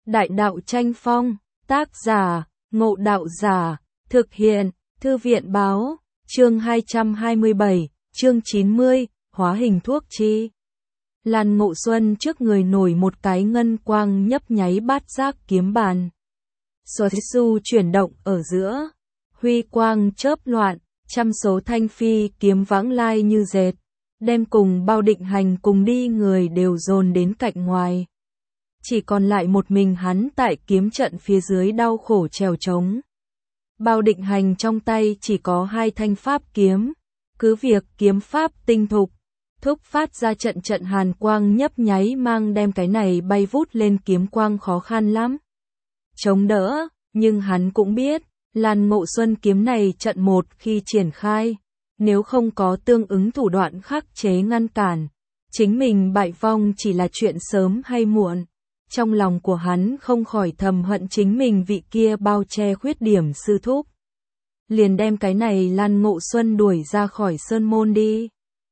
Đại đạo tranh phong, tác giả, Ngộ Đạo Giả, thực hiện, Thư viện báo, chương 227, chương 90, hóa hình thuốc chi. Lan Ngộ Xuân trước người nổi một cái ngân quang nhấp nháy bát giác kiếm bàn. Su chuyển động ở giữa, huy quang chớp loạn, trăm số thanh phi kiếm vãng lai như dệt, đem cùng Bao Định Hành cùng đi người đều dồn đến cạnh ngoài. Chỉ còn lại một mình hắn tại kiếm trận phía dưới đau khổ trèo trống. Bao Định Hành trong tay chỉ có 2 thanh pháp kiếm, cứ việc kiếm pháp tinh thục, thúc phát ra trận trận hàn quang nhấp nháy mang đem cái này bay vút lên kiếm quang khó khăn lắm. Chống đỡ, nhưng hắn cũng biết, Lan Ngộ Xuân kiếm này trận một khi triển khai, nếu không có tương ứng thủ đoạn khắc chế ngăn cản, chính mình bại vong chỉ là chuyện sớm hay muộn. Trong lòng của hắn không khỏi thầm hận chính mình vị kia bao che khuyết điểm sư thúc. Liền đem cái này Lan Ngộ Xuân đuổi ra khỏi sơn môn đi.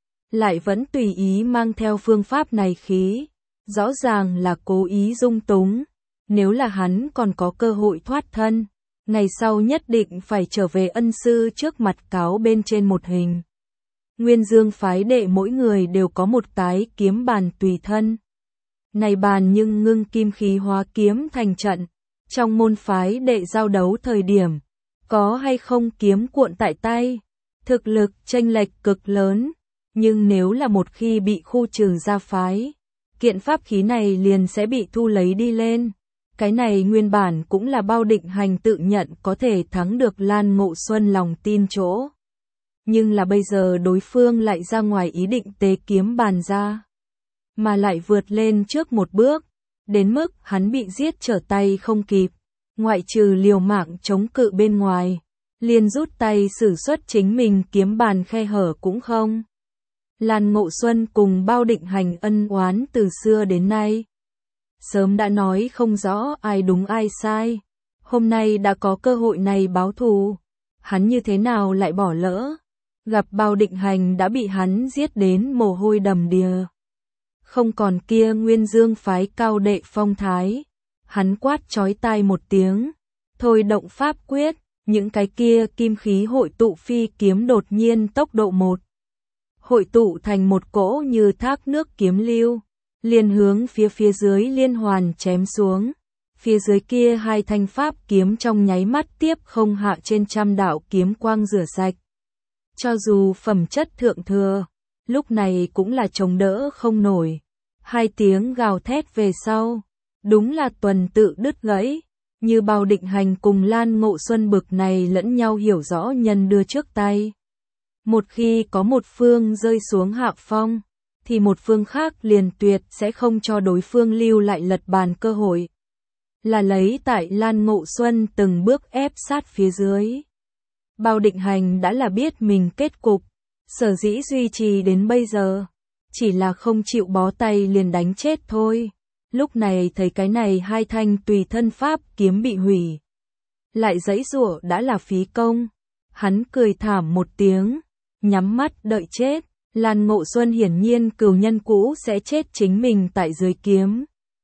Lại vẫn tùy ý mang theo phương pháp này khí. Rõ ràng là cố ý dung túng. Nếu là hắn còn có cơ hội thoát thân, ngày sau nhất định phải trở về ân sư trước mặt cáo bên trên một hình. Nguyên Dương phái đệ mỗi người đều có một cái kiếm bàn tùy thân. Này bàn nhưng ngưng kim khí hóa kiếm thành trận, trong môn phái đệ giao đấu thời điểm, có hay không kiếm cuộn tại tay, thực lực chênh lệch cực lớn, nhưng nếu là một khi bị khu trừ ra phái, kiện pháp khí này liền sẽ bị thu lấy đi lên. Cái này nguyên bản cũng là Bao Định Hành tự nhận có thể thắng được Lan Ngộ Xuân lòng tin chỗ. Nhưng là bây giờ đối phương lại ra ngoài ý định tế kiếm bàn ra, mà lại vượt lên trước một bước, đến mức hắn bị giết trở tay không kịp, ngoại trừ liều mạng chống cự bên ngoài, liền rút tay sử xuất chính mình kiếm bàn khe hở cũng không. Lan Ngộ Xuân cùng Bao Định Hành ân oán từ xưa đến nay, sớm đã nói không rõ ai đúng ai sai, hôm nay đã có cơ hội này báo thù, hắn như thế nào lại bỏ lỡ, gặp Bao Định Hành đã bị hắn giết đến mồ hôi đầm đìa. Không còn kia Nguyên Dương phái cao đệ phong thái, hắn quát chói tai một tiếng, thôi động pháp quyết, những cái kia kim khí hội tụ phi kiếm đột nhiên tốc độ một. Hội tụ thành một cỗ như thác nước kiếm lưu, liền hướng phía dưới liên hoàn chém xuống, phía dưới kia 2 thanh pháp kiếm trong nháy mắt tiếp không hạ trên trăm đạo kiếm quang rửa sạch. Cho dù phẩm chất thượng thừa, lúc này cũng là chống đỡ không nổi. 2 tiếng gào thét về sau, đúng là tuần tự đứt gãy, như Bao Định Hành cùng Lan Ngộ Xuân bực này lẫn nhau hiểu rõ nhân đưa trước tay. Một khi có một phương rơi xuống hạ phong, thì một phương khác liền tuyệt sẽ không cho đối phương lưu lại lật bàn cơ hội. Là lấy tại Lan Ngộ Xuân từng bước ép sát phía dưới. Bao Định Hành đã là biết mình kết cục, sở dĩ duy trì đến bây giờ, chỉ là không chịu bó tay liền đánh chết thôi. Lúc này thấy cái này 2 thanh tùy thân pháp kiếm bị hủy, lại giãy giụa đã là phí công. Hắn cười thảm một tiếng, nhắm mắt đợi chết. Lan Ngộ Xuân hiển nhiên cừu nhân cũ sẽ chết chính mình tại dưới kiếm.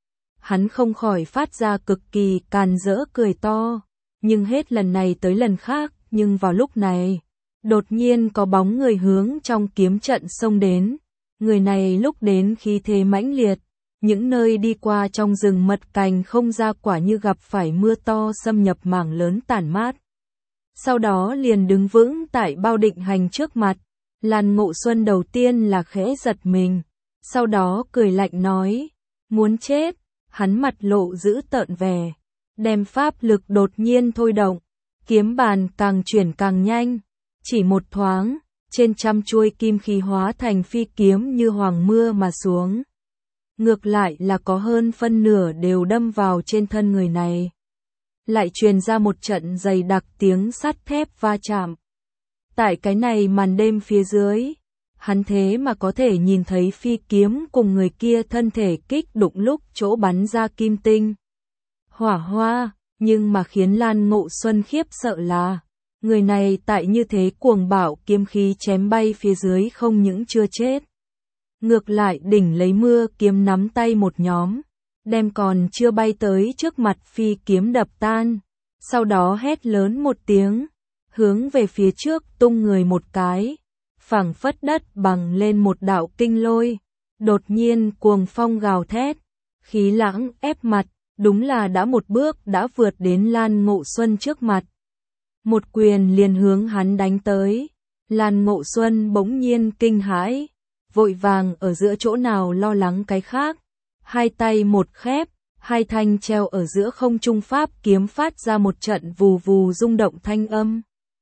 Hắn không khỏi phát ra cực kỳ càn rỡ cười to, nhưng hết lần này tới lần khác, nhưng vào lúc này, đột nhiên có bóng người hướng trong kiếm trận xông đến. Người này lúc đến khí thế mãnh liệt, những nơi đi qua trong rừng mật cành không ra quả như gặp phải mưa to xâm nhập mảng lớn tản mát. Sau đó liền đứng vững tại Bao Định Hành trước mặt. Lan Ngộ Xuân đầu tiên là khẽ giật mình, sau đó cười lạnh nói, muốn chết. Hắn mặt lộ dữ tợn vẻ, đem pháp lực đột nhiên thôi động, kiếm bàn càng chuyển càng nhanh, chỉ một thoáng, trên trăm chuôi kim khí hóa thành phi kiếm như hoàng mưa mà xuống. Ngược lại là có hơn phân nửa đều đâm vào trên thân người này. Lại truyền ra một trận dày đặc tiếng sắt thép va chạm. Tại cái này màn đêm phía dưới, hắn thế mà có thể nhìn thấy phi kiếm cùng người kia thân thể kích đụng lúc chỗ bắn ra kim tinh. Hỏa hoa, nhưng mà khiến Lan Ngộ Xuân khiếp sợ là, người này tại như thế cuồng bạo kiếm khí chém bay phía dưới không những chưa chết. Ngược lại đỉnh lấy mưa kiếm nắm tay một nhóm, đem còn chưa bay tới trước mặt phi kiếm đập tan, sau đó hét lớn một tiếng, hướng về phía trước tung người một cái, phảng phất đất bằng lên một đạo kinh lôi, đột nhiên cuồng phong gào thét, khí lãng ép mặt, đúng là đã một bước đã vượt đến Lan Ngộ Xuân trước mặt. Một quyền liền hướng hắn đánh tới, Lan Ngộ Xuân bỗng nhiên kinh hãi, vội vàng ở giữa chỗ nào lo lắng cái khác, hai tay một khép, hai thanh treo ở giữa không trung pháp kiếm phát ra một trận vù vù rung động thanh âm.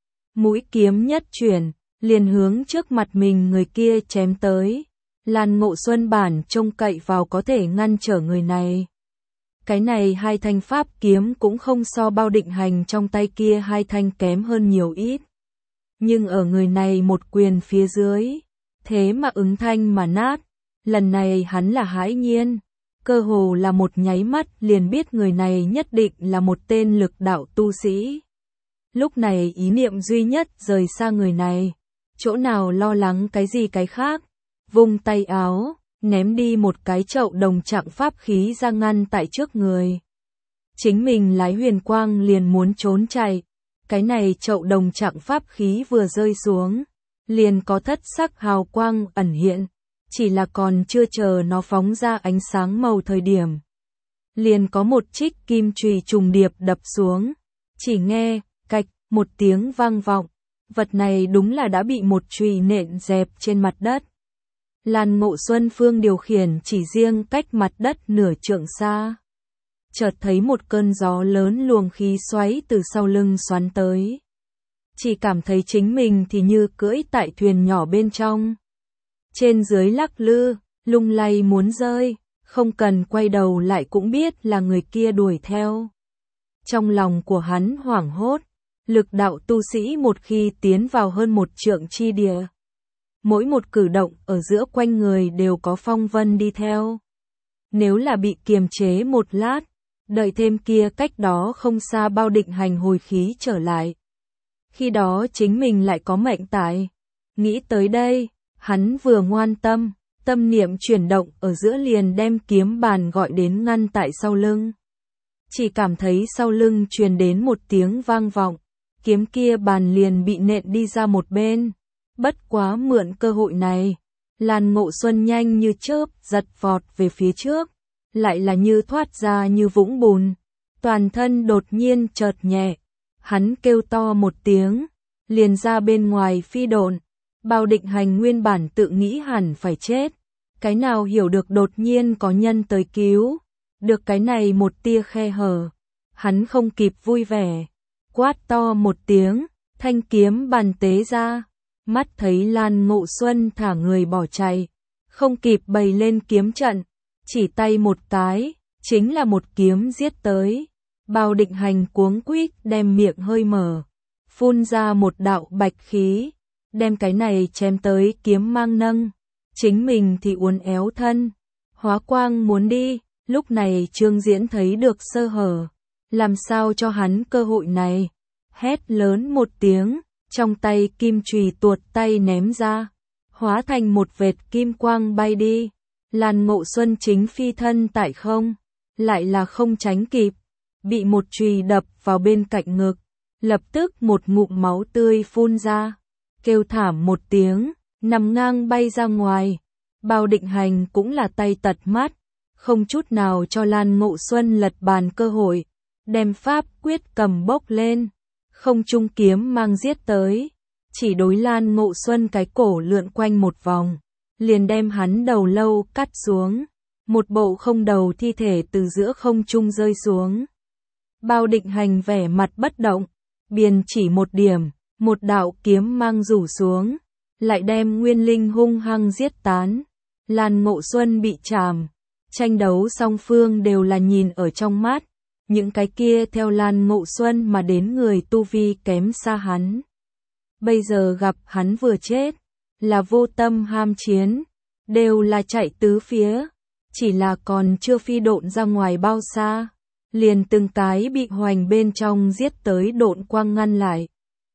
Mũi kiếm nhất chuyển, liền hướng trước mặt mình người kia chém tới. Lan Ngộ Xuân bản trông cậy vào có thể ngăn trở người này. Cái này hai thanh pháp kiếm cũng không so Bao Định Hành trong tay kia hai thanh kém hơn nhiều ít. Nhưng ở người này một quyền phía dưới, thế mà ứng thanh mà nát. Lần này hắn là hãi nhiên, cơ hồ là một nháy mắt liền biết người này nhất định là một tên lực đạo tu sĩ. Lúc này ý niệm duy nhất rời xa người này, chỗ nào lo lắng cái gì cái khác, vung tay áo, ném đi một cái chậu đồng trạng pháp khí ra ngăn tại trước người. Chính mình lái huyền quang liền muốn trốn chạy, cái này chậu đồng trạng pháp khí vừa rơi xuống, liền có thất sắc hào quang ẩn hiện, chỉ là còn chưa chờ nó phóng ra ánh sáng màu thời điểm. Liền có một trích kim chùy trùng điệp đập xuống, chỉ nghe, cạch, một tiếng vang vọng, vật này đúng là đã bị một chùy nện dẹp trên mặt đất. Lan Ngộ Xuân phương điều khiển chỉ riêng cách mặt đất nửa trượng xa. Chợt thấy một cơn gió lớn luồng khí xoáy từ sau lưng xoắn tới. Chỉ cảm thấy chính mình thì như cưỡi tại thuyền nhỏ bên trong. Trên dưới lắc lư, lung lay muốn rơi, không cần quay đầu lại cũng biết là người kia đuổi theo. Trong lòng của hắn hoảng hốt, lực đạo tu sĩ một khi tiến vào hơn một trượng chi địa. Mỗi một cử động ở giữa quanh người đều có phong vân đi theo. Nếu là bị kiềm chế một lát, đợi thêm kia cách đó không xa Bao Định Hành hồi khí trở lại. Khi đó chính mình lại có mệnh tại. Nghĩ tới đây, hắn vừa ngoan tâm, tâm niệm chuyển động ở giữa liền đem kiếm bàn gọi đến ngăn tại sau lưng. Chỉ cảm thấy sau lưng truyền đến một tiếng vang vọng, kiếm kia bàn liền bị nện đi ra một bên. Bất quá mượn cơ hội này, Lan Ngộ Xuân nhanh như chớp giật vọt về phía trước, lại là như thoát ra như vũng bùn, toàn thân đột nhiên chợt nhẹ, hắn kêu to một tiếng, liền ra bên ngoài phi độn. Bao Định Hành nguyên bản tự nghĩ hẳn phải chết, cái nào hiểu được đột nhiên có nhân tới cứu, được cái này một tia khe hở, hắn không kịp vui vẻ, quát to một tiếng, thanh kiếm bàn tế ra. Mắt thấy Lan Ngộ Xuân thả người bỏ chạy, không kịp bày lên kiếm trận, chỉ tay một cái, chính là một kiếm giết tới. Bao Định Hành cuống quýt đem miệng hơi mở, phun ra một đạo bạch khí, đem cái này chém tới kiếm mang nâng, chính mình thì uốn éo thân, hóa quang muốn đi. Lúc này Trương Diễn thấy được sơ hở, làm sao cho hắn cơ hội này, hét lớn một tiếng. Trong tay kim chùy tuột tay ném ra, hóa thành một vệt kim quang bay đi. Lan Ngộ Xuân chính phi thân tại không, lại là không tránh kịp, bị một chùy đập vào bên cạnh ngực, lập tức một ngụm máu tươi phun ra, kêu thảm một tiếng, nằm ngang bay ra ngoài. Bao Định Hành cũng là tay tật mắt, không chút nào cho Lan Ngộ Xuân lật bàn cơ hội, đem pháp quyết cầm bốc lên. Không trung kiếm mang giết tới, chỉ đối Lan Ngộ Xuân cái cổ lượn quanh một vòng, liền đem hắn đầu lâu cắt xuống, một bộ không đầu thi thể từ giữa không trung rơi xuống. Bao Định Hành vẻ mặt bất động, biên chỉ một điểm, một đạo kiếm mang rủ xuống, lại đem nguyên linh hung hăng giết tán. Lan Ngộ Xuân bị chàm, tranh đấu song phương đều là nhìn ở trong mắt. Những cái kia theo Lan Ngộ Xuân mà đến người tu vi kém xa hắn. Bây giờ gặp hắn vừa chết, là vô tâm ham chiến, đều là chạy tứ phía, chỉ là còn chưa phi độn ra ngoài bao xa, liền từng cái bị hoành bên trong giết tới độn quang ngăn lại.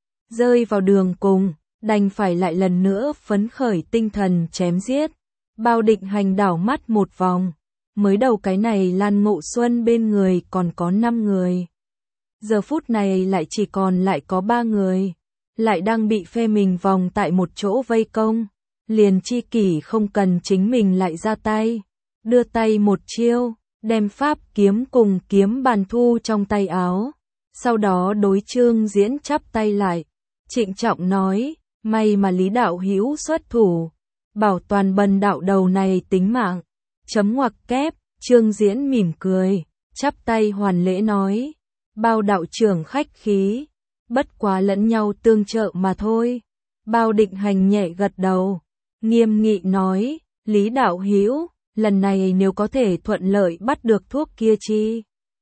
Rơi vào đường cùng, đành phải lại lần nữa phấn khởi tinh thần chém giết. Bao Định Hành đảo mắt một vòng, Mới đầu cái này Lan Ngộ Xuân bên người còn có 5 người. Giờ phút này lại chỉ còn lại có 3 người. Lại đang bị phe mình vòng tại một chỗ vây công. Liền Chi Kỷ không cần chính mình lại ra tay. Đưa tay một chiêu, đem pháp kiếm cùng kiếm bàn thu trong tay áo. Sau đó đối Trương Diễn chắp tay lại. Trịnh trọng nói, may mà Lý đạo hữu xuất thủ. Bảo toàn bần đạo đầu này tính mạng. Chấm ngoặc kép, Trương Diễn mỉm cười, chắp tay hoàn lễ nói. Bao đạo trưởng khách khí, bất quá lẫn nhau tương trợ mà thôi. Bao Định Hành nhẹ gật đầu, nghiêm nghị nói, Lý đạo hữu, lần này nếu có thể thuận lợi bắt được thuốc kia chi.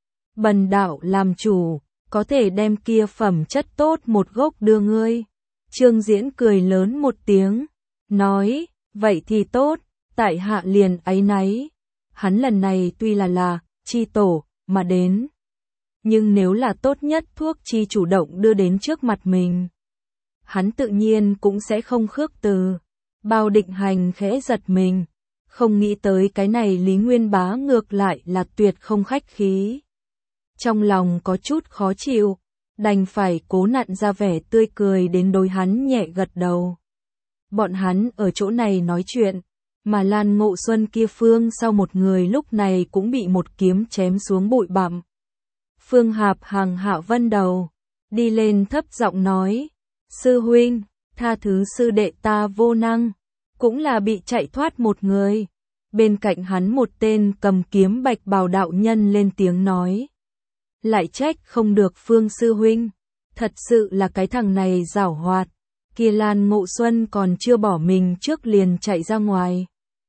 Bần đạo làm chủ, có thể đem kia phẩm chất tốt một gốc đưa ngươi. Trương Diễn cười lớn một tiếng, nói, vậy thì tốt, tại hạ liền áy náy. Hắn lần này tuy là chi tổ mà đến, nhưng nếu là tốt nhất thuốc chi chủ động đưa đến trước mặt mình, hắn tự nhiên cũng sẽ không khước từ. Bao Định Hành khẽ giật mình, không nghĩ tới cái này Lý Nguyên Bá ngược lại là tuyệt không khách khí. Trong lòng có chút khó chịu, đành phải cố nặn ra vẻ tươi cười đến đối hắn nhẹ gật đầu. Bọn hắn ở chỗ này nói chuyện, mà Lan Ngộ Xuân kia phương sau một người lúc này cũng bị một kiếm chém xuống bụi bặm. Phương Hạp hàng hạ vân đầu, đi lên thấp giọng nói, sư huynh, tha thứ sư đệ ta vô năng, cũng là bị chạy thoát một người. Bên cạnh hắn một tên cầm kiếm bạch bào đạo nhân lên tiếng nói, lại trách không được Phương sư huynh, thật sự là cái thằng này giảo hoạt. Kia Lan Ngộ Xuân còn chưa bỏ mình trước liền chạy ra ngoài.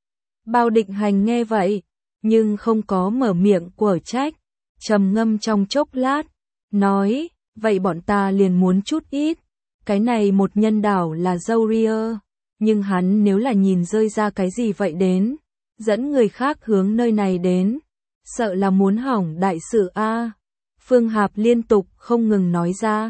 Bao Định Hành nghe vậy, nhưng không có mở miệng quở trách, trầm ngâm trong chốc lát, nói, vậy bọn ta liền muốn chút ít. Cái này một nhân đảo là dâu ria, nhưng hắn nếu là nhìn rơi ra cái gì vậy đến, dẫn người khác hướng nơi này đến, sợ là muốn hỏng đại sự a. Phương Hạp liên tục không ngừng nói ra,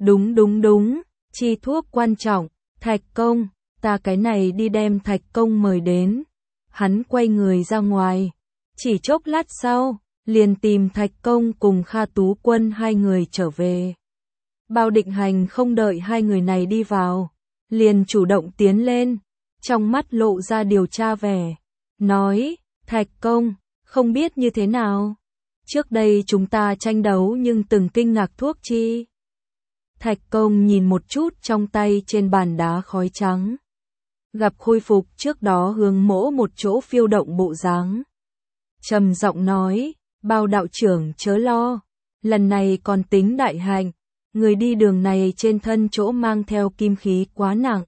đúng, chi thuốc quan trọng, Thạch Công, ta cái này đi đem Thạch Công mời đến. Hắn quay người ra ngoài, chỉ chốc lát sau, liền tìm Thạch Công cùng Kha Tú Quân hai người trở về. Bao Định Hành không đợi hai người này đi vào, liền chủ động tiến lên, trong mắt lộ ra điều tra vẻ, nói, Thạch Công, không biết như thế nào. Trước đây chúng ta tranh đấu nhưng từng kinh ngạc thuốc chi. Thạch Công nhìn một chút trong tay trên bàn đá khói trắng. Gặp khôi phục trước đó hướng mỗ một chỗ phiêu động bộ dáng. Trầm giọng nói, Bao đạo trưởng chớ lo, lần này còn tính đại hạnh, người đi đường này trên thân chỗ mang theo kim khí quá nặng.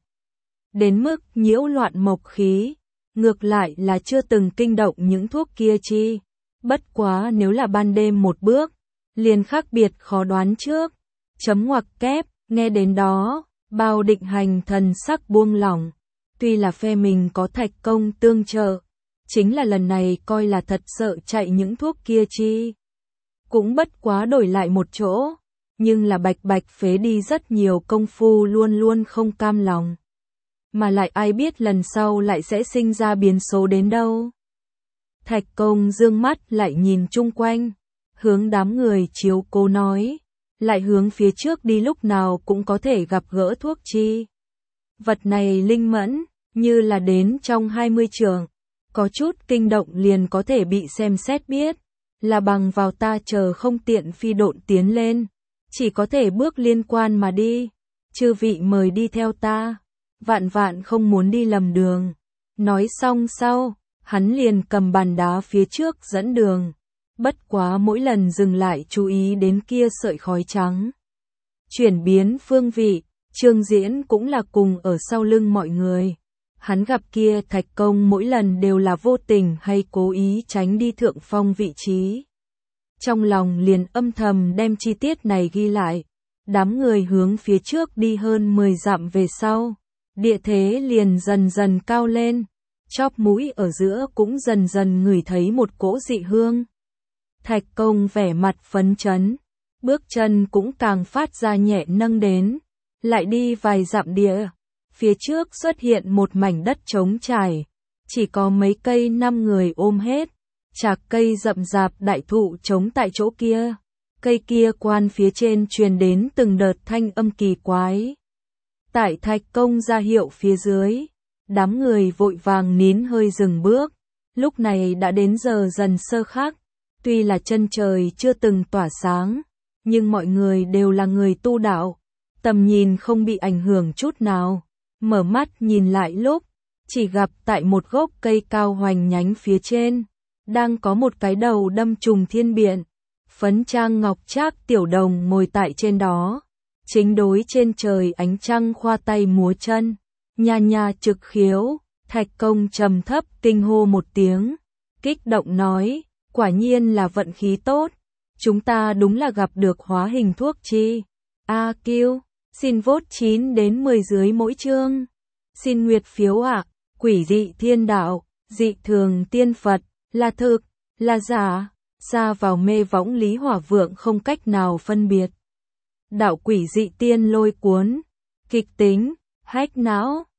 Đến mức nhiễu loạn mộc khí, ngược lại là chưa từng kinh động những thuốc kia chi. Bất quá nếu là ban đêm một bước, liền khác biệt khó đoán trước. Chấm ngoặc kép, nghe đến đó, Bao Định Hành thần sắc buông lỏng. Tuy là phe mình có Thạch Công tương trợ, chính là lần này coi là thật sợ chạy những thuốc kia chi. Cũng bất quá đổi lại một chỗ, nhưng là bạch phế đi rất nhiều công phu luôn luôn không cam lòng. Mà lại ai biết lần sau lại sẽ sinh ra biến số đến đâu. Thạch Công dương mắt lại nhìn chung quanh, hướng đám người chiếu cố nói, lại hướng phía trước đi lúc nào cũng có thể gặp gỡ thuốc chi. Vật này linh mẫn, như là đến trong 20 trường, có chút kinh động liền có thể bị xem xét biết, là bằng vào ta chờ không tiện phi độn tiến lên, chỉ có thể bước liên quan mà đi. Chư vị mời đi theo ta, vạn không muốn đi lầm đường. Nói xong sau, hắn liền cầm bàn đá phía trước dẫn đường. Bất quá mỗi lần dừng lại chú ý đến kia sợi khói trắng. Chuyển biến phương vị, Trương Diễn cũng là cùng ở sau lưng mọi người. Hắn gặp kia Thạch Công mỗi lần đều là vô tình hay cố ý tránh đi thượng phong vị trí. Trong lòng liền âm thầm đem chi tiết này ghi lại. Đám người hướng phía trước đi hơn 10 dặm về sau. Địa thế liền dần dần cao lên. Chóp mũi ở giữa cũng dần dần ngửi thấy một cỗ dị hương. Thạch Công vẻ mặt phấn chấn, bước chân cũng càng phát ra nhẹ nâng đến, lại đi vài dặm địa, phía trước xuất hiện một mảnh đất trống trải, chỉ có mấy cây 5 người ôm hết, Chạc cây rậm rạp đại thụ trống tại chỗ kia. Cây kia quan phía trên truyền đến từng đợt thanh âm kỳ quái. Tại Thạch Công ra hiệu phía dưới, đám người vội vàng nín hơi dừng bước. Lúc này đã đến giờ dần sơ khắc, tuy là chân trời chưa từng tỏa sáng, nhưng mọi người đều là người tu đạo, tầm nhìn không bị ảnh hưởng chút nào. Mở mắt nhìn lại lúc, chỉ gặp tại một gốc cây cao hoành nhánh phía trên, đang có một cái đầu đâm trùng thiên biện, phấn trang ngọc trác tiểu đồng ngồi tại trên đó, chính đối trên trời ánh trăng khoa tay múa chân, nha nha trực khiếu. Thạch Công trầm thấp kinh hô một tiếng, kích động nói, quả nhiên là vận khí tốt, chúng ta đúng là gặp được hóa hình thuốc chi. A Kiêu, xin vote 9 đến 10 dưới mỗi chương. Xin nguyệt phiếu ạ. Quỷ dị thiên đạo, dị thường tiên Phật, là thực, là giả, xa vào mê võng Lý Hỏa Vượng không cách nào phân biệt. Đạo quỷ dị tiên lôi cuốn, kịch tính, hách não.